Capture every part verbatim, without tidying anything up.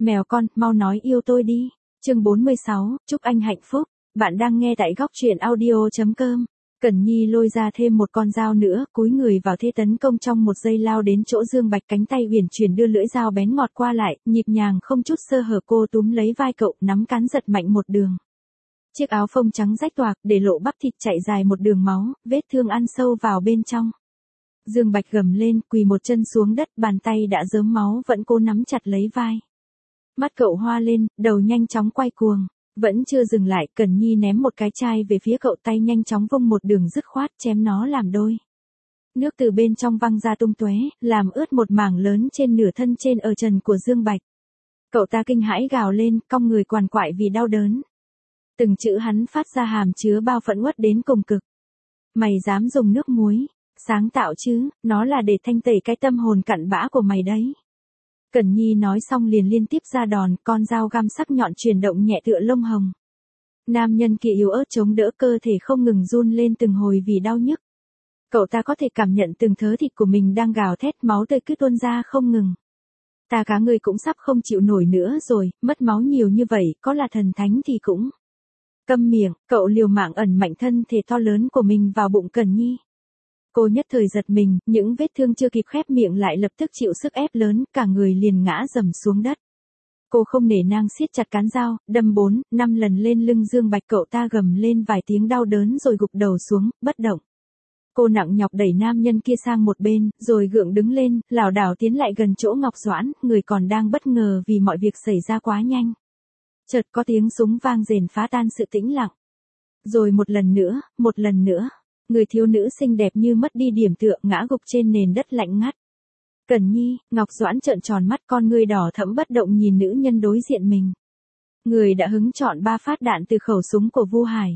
Mèo con, mau nói yêu tôi đi. Chương bốn mươi sáu, chúc anh hạnh phúc. Bạn đang nghe tại góc truyện audio chấm com. Cẩn Nhi lôi ra thêm một con dao nữa, cúi người vào thế tấn công, trong một giây lao đến chỗ Dương Bạch, cánh tay uyển chuyển đưa lưỡi dao bén ngọt qua lại, nhịp nhàng không chút sơ hở, cô túm lấy vai cậu, nắm cán giật mạnh một đường. Chiếc áo phông trắng rách toạc, để lộ bắp thịt chảy dài một đường máu, vết thương ăn sâu vào bên trong. Dương Bạch gầm lên, quỳ một chân xuống đất, bàn tay đã rớm máu vẫn cố nắm chặt lấy vai. Mắt cậu hoa lên, đầu nhanh chóng quay cuồng. Vẫn chưa dừng lại, Cẩn Nhi ném một cái chai về phía cậu, tay nhanh chóng vung một đường dứt khoát, chém nó làm đôi. Nước từ bên trong văng ra tung tóe, làm ướt một mảng lớn trên nửa thân trên ở trần của Dương Bạch. Cậu ta kinh hãi gào lên, cong người quằn quại vì đau đớn. Từng chữ hắn phát ra hàm chứa bao phẫn uất đến cùng cực. Mày dám dùng nước muối, sáng tạo chứ, nó là để thanh tẩy cái tâm hồn cặn bã của mày đấy. Cẩn Nhi nói xong liền liên tiếp ra đòn, con dao găm sắc nhọn chuyển động nhẹ tựa lông hồng. Nam nhân kia yếu ớt chống đỡ, cơ thể không ngừng run lên từng hồi vì đau nhức. Cậu ta có thể cảm nhận từng thớ thịt của mình đang gào thét, máu tươi cứ tuôn ra không ngừng. Ta cá người cũng sắp không chịu nổi nữa rồi, mất máu nhiều như vậy, có là thần thánh thì cũng. Câm miệng, cậu liều mạng ẩn mạnh thân thể to lớn của mình vào bụng Cẩn Nhi. Cô nhất thời giật mình, những vết thương chưa kịp khép miệng lại lập tức chịu sức ép lớn, cả người liền ngã dầm xuống đất. Cô không nể nang siết chặt cán dao, đâm bốn, năm lần lên lưng Dương Bạch, cậu ta gầm lên vài tiếng đau đớn rồi gục đầu xuống, bất động. Cô nặng nhọc đẩy nam nhân kia sang một bên, rồi gượng đứng lên, lảo đảo tiến lại gần chỗ Ngọc Doãn, người còn đang bất ngờ vì mọi việc xảy ra quá nhanh. Chợt có tiếng súng vang rền phá tan sự tĩnh lặng. Rồi một lần nữa, một lần nữa. Người thiếu nữ xinh đẹp như mất đi điểm tựa, ngã gục trên nền đất lạnh ngắt. Cẩn Nhi, Ngọc Doãn trợn tròn mắt, con ngươi đỏ thẫm bất động nhìn nữ nhân đối diện mình. Người đã hứng chọn ba phát đạn từ khẩu súng của Vu Hải.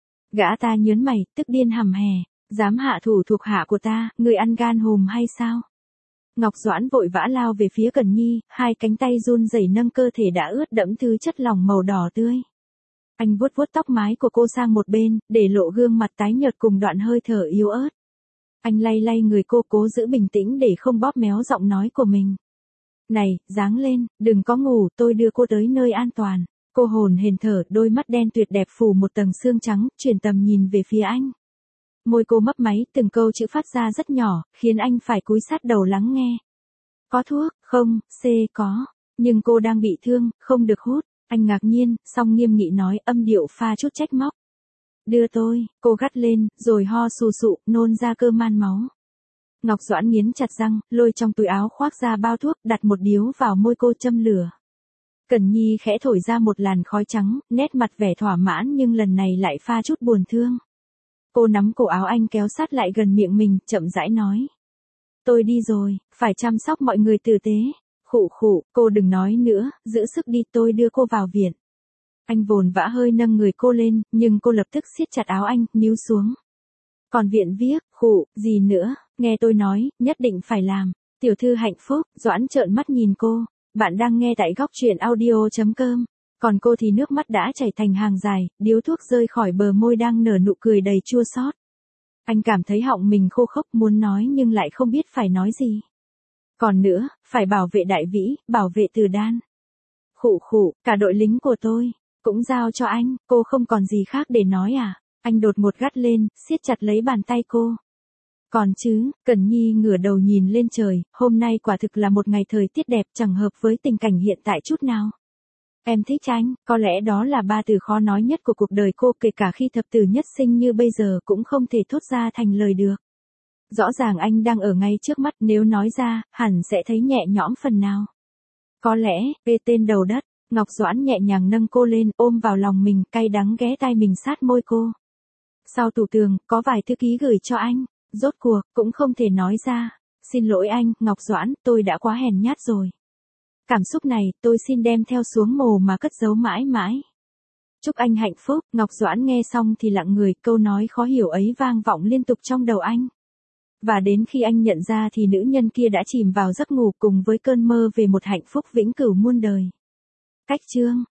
Gã ta nhớn mày, tức điên hầm hè, dám hạ thủ thuộc hạ của ta, người ăn gan hùm hay sao? Ngọc Doãn vội vã lao về phía Cẩn Nhi, hai cánh tay run rẩy nâng cơ thể đã ướt đẫm thứ chất lỏng màu đỏ tươi. Anh vuốt vuốt tóc mái của cô sang một bên, để lộ gương mặt tái nhợt cùng đoạn hơi thở yếu ớt. Anh lay lay người cô, cố giữ bình tĩnh để không bóp méo giọng nói của mình. Này, dáng lên, đừng có ngủ, tôi đưa cô tới nơi an toàn. Cô hồn hển thở, đôi mắt đen tuyệt đẹp phủ một tầng sương trắng, chuyển tầm nhìn về phía anh. Môi cô mấp máy, từng câu chữ phát ra rất nhỏ, khiến anh phải cúi sát đầu lắng nghe. Có thuốc, không, C có, nhưng cô đang bị thương, không được hút. Anh ngạc nhiên, song nghiêm nghị nói, âm điệu pha chút trách móc. Đưa tôi, cô gắt lên, rồi ho sù sụ, nôn ra cơ man máu. Ngọc Doãn nghiến chặt răng, lôi trong túi áo khoác ra bao thuốc, đặt một điếu vào môi cô châm lửa. Cẩn Nhi khẽ thổi ra một làn khói trắng, nét mặt vẻ thỏa mãn nhưng lần này lại pha chút buồn thương. Cô nắm cổ áo anh kéo sát lại gần miệng mình, chậm rãi nói. Tôi đi rồi, phải chăm sóc mọi người tử tế. Khụ khụ, cô đừng nói nữa, giữ sức đi, tôi đưa cô vào viện. Anh vồn vã hơi nâng người cô lên, nhưng cô lập tức siết chặt áo anh, níu xuống. Còn viện viết, khụ, gì nữa, nghe tôi nói, nhất định phải làm. Tiểu thư hạnh phúc, Doãn trợn mắt nhìn cô. Bạn đang nghe tại góc truyện audio chấm com. Còn cô thì nước mắt đã chảy thành hàng dài, điếu thuốc rơi khỏi bờ môi đang nở nụ cười đầy chua xót. Anh cảm thấy họng mình khô khốc, muốn nói nhưng lại không biết phải nói gì. Còn nữa, phải bảo vệ Đại Vĩ, bảo vệ Từ Đan. Khụ khụ, cả đội lính của tôi, cũng giao cho anh, cô không còn gì khác để nói à? Anh đột ngột gắt lên, siết chặt lấy bàn tay cô. Còn chứ, Cẩn Nhi ngửa đầu nhìn lên trời, hôm nay quả thực là một ngày thời tiết đẹp, chẳng hợp với tình cảnh hiện tại chút nào. Em thích anh, có lẽ đó là ba từ khó nói nhất của cuộc đời cô, kể cả khi thập tử nhất sinh như bây giờ cũng không thể thốt ra thành lời được. Rõ ràng anh đang ở ngay trước mắt, nếu nói ra, hẳn sẽ thấy nhẹ nhõm phần nào. Có lẽ, về tên đầu đất, Ngọc Doãn nhẹ nhàng nâng cô lên, ôm vào lòng mình, cay đắng ghé tai mình sát môi cô. Sau tủ tường, có vài thư ký gửi cho anh, rốt cuộc, cũng không thể nói ra. Xin lỗi anh, Ngọc Doãn, tôi đã quá hèn nhát rồi. Cảm xúc này, tôi xin đem theo xuống mồ mà cất giấu mãi mãi. Chúc anh hạnh phúc, Ngọc Doãn nghe xong thì lặng người, câu nói khó hiểu ấy vang vọng liên tục trong đầu anh. Và đến khi anh nhận ra thì nữ nhân kia đã chìm vào giấc ngủ cùng với cơn mơ về một hạnh phúc vĩnh cửu muôn đời. Cách chương